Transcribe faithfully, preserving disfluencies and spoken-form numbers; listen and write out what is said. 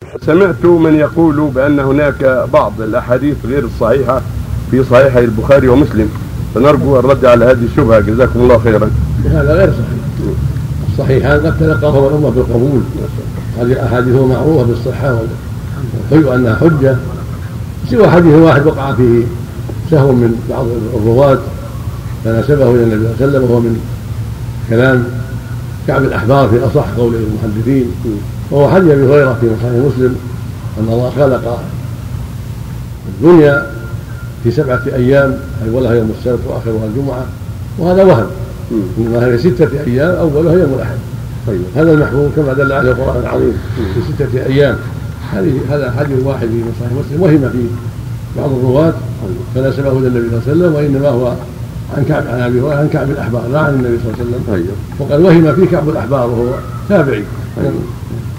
سمعت من يقول بأن هناك بعض الأحاديث غير الصحيحة في صحيح البخاري ومسلم، فنرجو الرد على هذه الشبهة جزاكم الله خيرا. هذا غير صحيح. الصحيحان قد تلقاهما الأمة بالقبول، هذه أحاديث معروفة بالصحة والحجة أنها حجة، سوى حديث واحد وقع فيه سهو من بعض الرواة فنسبه إلى النبي صلى الله عليه وسلم، وهو من كلام كعب الأحبار في أصح قول المحدثين، وهو حديث أبي هريرة في صحيح مسلم أن الله خلق الدنيا في سبعة أيام، أولها يوم السبت وآخرها الجمعة، وهذا وهم، إنما هي ستة أيام أولها يوم الأحد. طيب هذا المحفوظ كما دل عليه القرآن العظيم في ستة أيام. هذه هذا حديث واحد في صحيح مسلم وهم فيه بعض الرواة فنسبه إلى النبي صلى الله عليه وسلم، وإنما هو عن كعب عن أبي هريرة عن كعب الأحبار لا عن النبي صلى الله عليه وسلم. وقد وهم فيه كعب الأحبار وهو تابعي